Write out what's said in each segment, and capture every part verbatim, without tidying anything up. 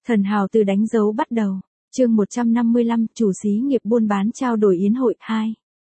Thần hào từ đánh dấu bắt đầu. Chương một trăm năm mươi lăm, chủ xí nghiệp buôn bán trao đổi yến hội hai.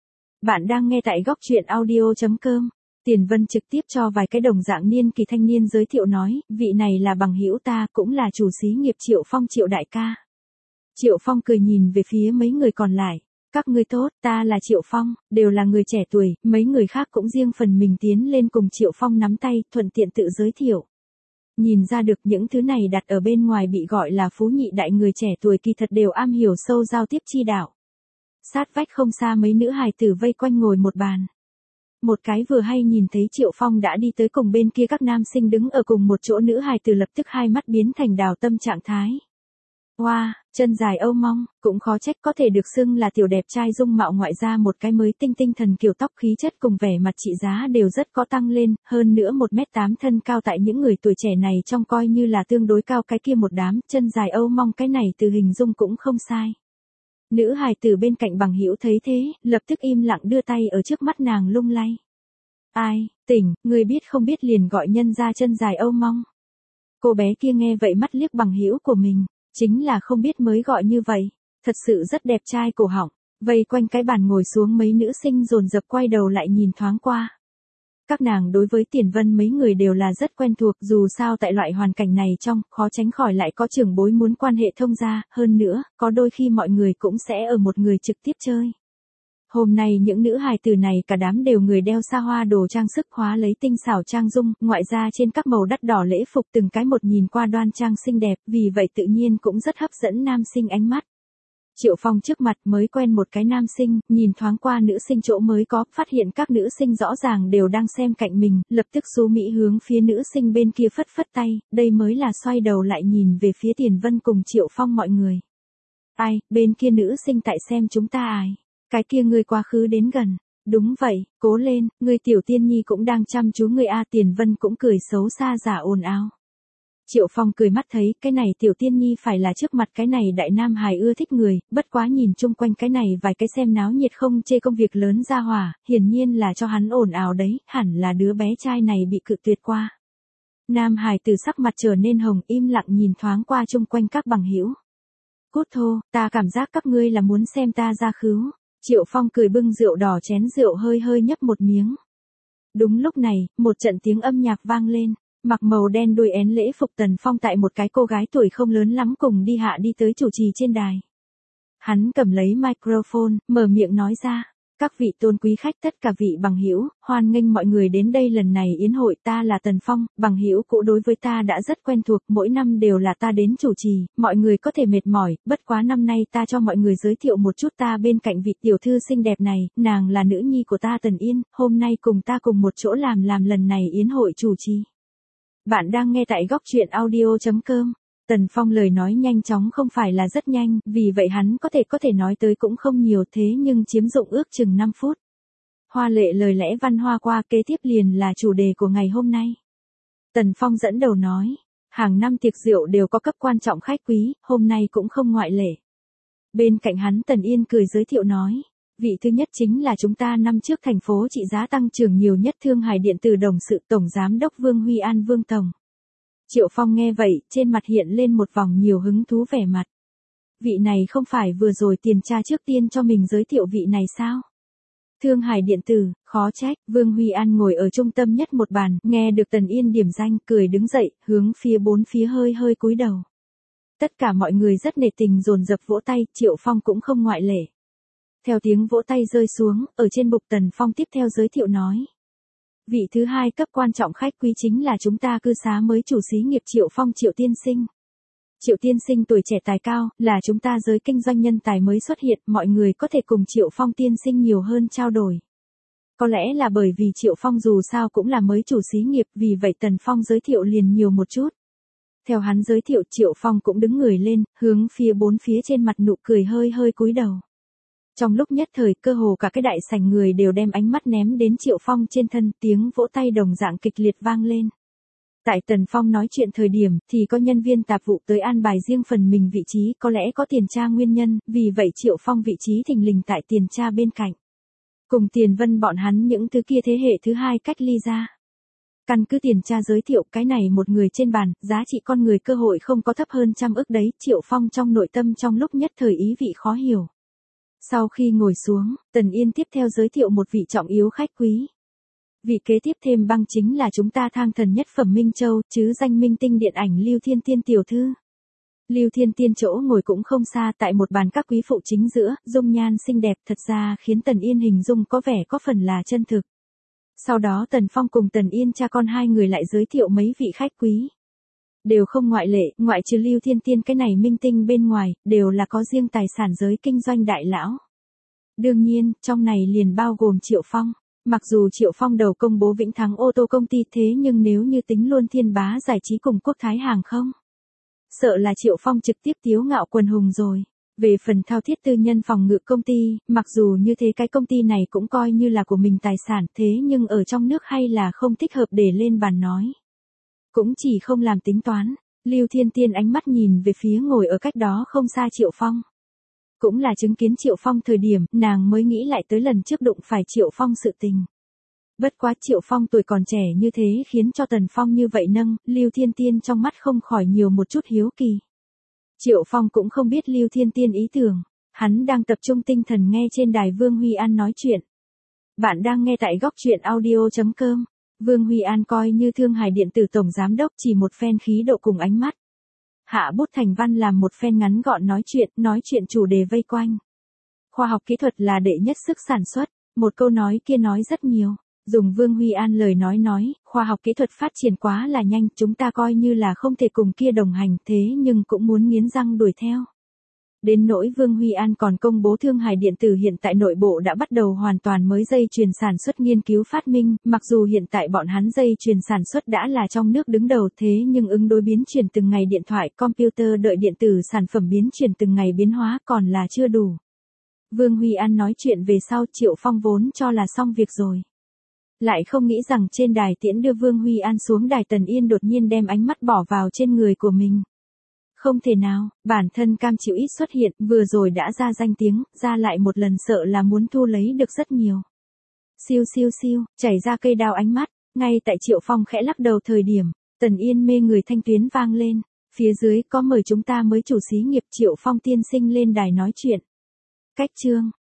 Bạn đang nghe tại góc truyện audio chấm com. Tiền Vân trực tiếp cho vài cái đồng dạng niên kỳ thanh niên giới thiệu nói, vị này là bằng hữu ta, cũng là chủ xí nghiệp Triệu Phong Triệu đại ca. Triệu Phong cười nhìn về phía mấy người còn lại. Các ngươi tốt, ta là Triệu Phong, đều là người trẻ tuổi, mấy người khác cũng riêng phần mình tiến lên cùng Triệu Phong nắm tay, thuận tiện tự giới thiệu. Nhìn ra được những thứ này đặt ở bên ngoài bị gọi là phú nhị đại người trẻ tuổi kỳ thật đều am hiểu sâu giao tiếp chi đạo. Sát vách không xa mấy nữ hài tử vây quanh ngồi một bàn. Một cái vừa hay nhìn thấy Triệu Phong đã đi tới cùng bên kia các nam sinh đứng ở cùng một chỗ, nữ hài tử lập tức hai mắt biến thành đào tâm trạng thái. Wow, chân dài âu mong, cũng khó trách có thể được xưng là tiểu đẹp trai, dung mạo ngoại ra một cái mới tinh tinh thần kiểu, tóc khí chất cùng vẻ mặt trị giá đều rất có tăng lên, hơn nữa một mét tám thân cao tại những người tuổi trẻ này trong coi như là tương đối cao, cái kia một đám, chân dài âu mong cái này từ hình dung cũng không sai. Nữ hài tử bên cạnh bằng hữu thấy thế, lập tức im lặng đưa tay ở trước mắt nàng lung lay. Ai, tỉnh, người biết không biết liền gọi nhân ra chân dài âu mong. Cô bé kia nghe vậy mắt liếc bằng hữu của mình. Chính là không biết mới gọi như vậy, thật sự rất đẹp trai cổ họng. Vây quanh cái bàn ngồi xuống mấy nữ sinh dồn dập quay đầu lại nhìn thoáng qua. Các nàng đối với Tiền Vân mấy người đều là rất quen thuộc, dù sao tại loại hoàn cảnh này trong, khó tránh khỏi lại có trưởng bối muốn quan hệ thông gia, hơn nữa, có đôi khi mọi người cũng sẽ ở một người trực tiếp chơi. Hôm nay những nữ hài tử này cả đám đều người đeo xa hoa đồ trang sức, hóa lấy tinh xảo trang dung, ngoại ra trên các màu đắt đỏ lễ phục từng cái một nhìn qua đoan trang xinh đẹp, vì vậy tự nhiên cũng rất hấp dẫn nam sinh ánh mắt. Triệu Phong trước mặt mới quen một cái nam sinh, nhìn thoáng qua nữ sinh chỗ mới có, phát hiện các nữ sinh rõ ràng đều đang xem cạnh mình, lập tức xú mỹ hướng phía nữ sinh bên kia phất phất tay, đây mới là xoay đầu lại nhìn về phía Tiền Vân cùng Triệu Phong mọi người. Ai, bên kia nữ sinh tại xem chúng ta ai? Cái kia ngươi quá khứ đến gần. Đúng vậy, cố lên, ngươi tiểu tiên nhi cũng đang chăm chú ngươi a. Tiền Vân cũng cười xấu xa giả ồn ào. Triệu Phong cười mắt thấy, cái này tiểu tiên nhi phải là trước mặt cái này đại nam hài ưa thích người, bất quá nhìn chung quanh cái này vài cái xem náo nhiệt không chê công việc lớn ra hỏa, hiển nhiên là cho hắn ồn ào đấy, hẳn là đứa bé trai này bị cự tuyệt qua. Nam hài từ sắc mặt trở nên hồng, im lặng nhìn thoáng qua chung quanh các bằng hữu. Cút thô, ta cảm giác các ngươi là muốn xem ta ra khứu. Triệu Phong cười bưng rượu đỏ chén rượu hơi hơi nhấp một miếng. Đúng lúc này, một trận tiếng âm nhạc vang lên, mặc màu đen đuôi én lễ phục Tần Phong tại một cái cô gái tuổi không lớn lắm cùng đi hạ đi tới chủ trì trên đài. Hắn cầm lấy microphone, mở miệng nói ra, các vị tôn quý khách, tất cả vị bằng hữu, hoan nghênh mọi người đến đây lần này yến hội, ta là Tần Phong, bằng hữu cũ đối với ta đã rất quen thuộc, mỗi năm đều là ta đến chủ trì, mọi người có thể mệt mỏi, bất quá năm nay ta cho mọi người giới thiệu một chút ta bên cạnh vị tiểu thư xinh đẹp này, nàng là nữ nhi của ta Tần Yên, hôm nay cùng ta cùng một chỗ làm làm lần này yến hội chủ trì. Bạn đang nghe tại góc truyện audio chấm com. Tần Phong lời nói nhanh chóng không phải là rất nhanh, vì vậy hắn có thể có thể nói tới cũng không nhiều, thế nhưng chiếm dụng ước chừng năm phút. Hoa lệ lời lẽ văn hoa qua, kế tiếp liền là chủ đề của ngày hôm nay. Tần Phong dẫn đầu nói, hàng năm tiệc rượu đều có cấp quan trọng khách quý, hôm nay cũng không ngoại lệ. Bên cạnh hắn Tần Yên cười giới thiệu nói, vị thứ nhất chính là chúng ta năm trước thành phố trị giá tăng trưởng nhiều nhất Thương Hải Điện Tử Đồng sự Tổng Giám đốc Vương Huy An Vương Tổng. Triệu Phong nghe vậy, trên mặt hiện lên một vòng nhiều hứng thú vẻ mặt. Vị này không phải vừa rồi Tiền Tra trước tiên cho mình giới thiệu vị này sao? Thương Hải Điện Tử, khó trách. Vương Huy An ngồi ở trung tâm nhất một bàn, nghe được Tần Yên điểm danh, cười đứng dậy, hướng phía bốn phía hơi hơi cúi đầu. Tất cả mọi người rất nể tình dồn dập vỗ tay, Triệu Phong cũng không ngoại lệ. Theo tiếng vỗ tay rơi xuống, ở trên bục Tần Phong tiếp theo giới thiệu nói. Vị thứ hai cấp quan trọng khách quý chính là chúng ta cư xá mới chủ xí nghiệp Triệu Phong Triệu tiên sinh. Triệu tiên sinh tuổi trẻ tài cao, là chúng ta giới kinh doanh nhân tài mới xuất hiện, mọi người có thể cùng Triệu Phong tiên sinh nhiều hơn trao đổi. Có lẽ là bởi vì Triệu Phong dù sao cũng là mới chủ xí nghiệp, vì vậy Tần Phong giới thiệu liền nhiều một chút. Theo hắn giới thiệu, Triệu Phong cũng đứng người lên, hướng phía bốn phía trên mặt nụ cười hơi hơi cúi đầu. Trong lúc nhất thời, cơ hồ cả cái đại sảnh người đều đem ánh mắt ném đến Triệu Phong trên thân, tiếng vỗ tay đồng dạng kịch liệt vang lên. Tại Tần Phong nói chuyện thời điểm, thì có nhân viên tạp vụ tới an bài riêng phần mình vị trí, có lẽ có Tiền Tra nguyên nhân, vì vậy Triệu Phong vị trí thình lình tại Tiền Tra bên cạnh. Cùng Tiền Vân bọn hắn những thứ kia thế hệ thứ hai cách ly ra. Căn cứ tiền tra giới thiệu cái này một người trên bàn, giá trị con người cơ hội không có thấp hơn trăm ức đấy, Triệu Phong trong nội tâm trong lúc nhất thời ý vị khó hiểu. Sau khi ngồi xuống, Tần Yên tiếp theo giới thiệu một vị trọng yếu khách quý. Vị kế tiếp thêm băng chính là chúng ta thang thần nhất phẩm Minh Châu, chứ danh minh tinh điện ảnh Lưu Thiên Tiên tiểu thư. Lưu Thiên Tiên chỗ ngồi cũng không xa, tại một bàn các quý phụ chính giữa, dung nhan xinh đẹp thật ra khiến Tần Yên hình dung có vẻ có phần là chân thực. Sau đó Tần Phong cùng Tần Yên cha con hai người lại giới thiệu mấy vị khách quý. Đều không ngoại lệ, ngoại trừ Lưu Thiên Tiên cái này minh tinh bên ngoài, đều là có riêng tài sản giới kinh doanh đại lão. Đương nhiên, trong này liền bao gồm Triệu Phong. Mặc dù Triệu Phong đầu công bố Vĩnh Thắng ô tô công ty thế nhưng nếu như tính luôn Thiên Bá giải trí cùng Quốc Thái hàng không, sợ là Triệu Phong trực tiếp tiếu ngạo quần hùng rồi. Về phần thao thiết tư nhân phòng ngự công ty, mặc dù như thế cái công ty này cũng coi như là của mình tài sản thế nhưng ở trong nước hay là không thích hợp để lên bàn nói. Cũng chỉ không làm tính toán, Lưu Thiên Tiên ánh mắt nhìn về phía ngồi ở cách đó không xa Triệu Phong. Cũng là chứng kiến Triệu Phong thời điểm, nàng mới nghĩ lại tới lần trước đụng phải Triệu Phong sự tình. Bất quá Triệu Phong tuổi còn trẻ như thế khiến cho Tần Phong như vậy nâng, Lưu Thiên Tiên trong mắt không khỏi nhiều một chút hiếu kỳ. Triệu Phong cũng không biết Lưu Thiên Tiên ý tưởng, hắn đang tập trung tinh thần nghe trên đài Vương Huy An nói chuyện. Bạn đang nghe tại góc truyện audio chấm com. Vương Huy An coi như Thương Hải Điện tử tổng giám đốc chỉ một phen khí độ cùng ánh mắt. Hạ bút thành văn làm một phen ngắn gọn nói chuyện, nói chuyện chủ đề vây quanh. Khoa học kỹ thuật là đệ nhất sức sản xuất, một câu nói kia nói rất nhiều. Dùng Vương Huy An lời nói nói, khoa học kỹ thuật phát triển quá là nhanh, chúng ta coi như là không thể cùng kia đồng hành thế nhưng cũng muốn nghiến răng đuổi theo. Đến nỗi Vương Huy An còn công bố Thương Hải Điện tử hiện tại nội bộ đã bắt đầu hoàn toàn mới dây chuyền sản xuất nghiên cứu phát minh, mặc dù hiện tại bọn hắn dây chuyền sản xuất đã là trong nước đứng đầu thế nhưng ứng đối biến chuyển từng ngày điện thoại, computer đợi điện tử sản phẩm biến chuyển từng ngày biến hóa còn là chưa đủ. Vương Huy An nói chuyện về sau Triệu Phong vốn cho là xong việc rồi. Lại không nghĩ rằng trên đài tiễn đưa Vương Huy An xuống đài Tần Yên đột nhiên đem ánh mắt bỏ vào trên người của mình. Không thể nào, bản thân cam chịu ít xuất hiện, vừa rồi đã ra danh tiếng, ra lại một lần sợ là muốn thu lấy được rất nhiều. Siêu siêu siêu, chảy ra cây đao ánh mắt, ngay tại Triệu Phong khẽ lắc đầu thời điểm, Tần Yên mê người thanh tuyến vang lên, phía dưới có mời chúng ta mới chủ xí nghiệp Triệu Phong tiên sinh lên đài nói chuyện. Cách chương,